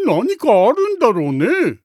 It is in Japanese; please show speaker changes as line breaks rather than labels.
何かあるんだろうね。